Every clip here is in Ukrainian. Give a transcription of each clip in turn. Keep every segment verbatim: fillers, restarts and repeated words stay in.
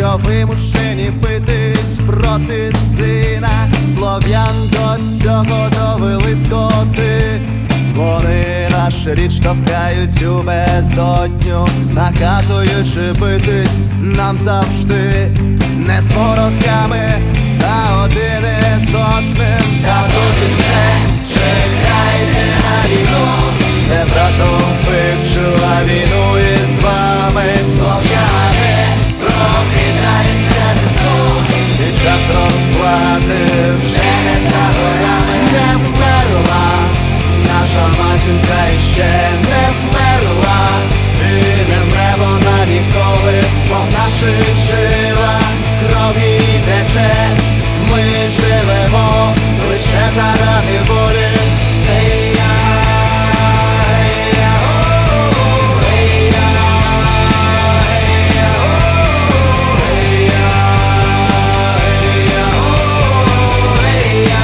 що вимушені битись проти сина. Слов'ян до цього довели скоти. Вони наш рід штовхають у безодню, наказуючи битись нам завжди. Не з ворогами, а один із одним. Та досить вже, чекайте на війну, не братом вивчу, а війну із вами. Слов'яни, прокидаються зі сну, і час розплати вже не за горами. Не вмерла наша матінка іще не вмерла, і не вмре вона ніколи, бо в наших жилах крові тече. Ми живемо лише заради волі. Ей-я, ей-я, о, ей-я, ей-я, о, ей-я, ей-я, о, ей-я.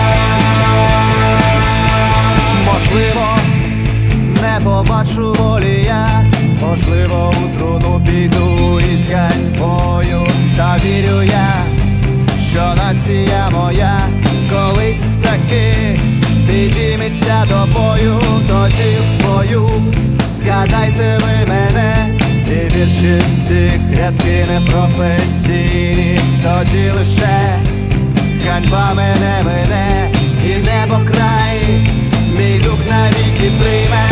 Можливо, не побачу волі я, можливо, у труну піду із ганьбою. Та вірю я, що нація моя колись таки підійметься до бою. Тоді в бою згадайте ви мене, і вірші всіх рядки непрофесійні. Тоді лише ганьба мене мине, і небо край мій дух навіки прийме.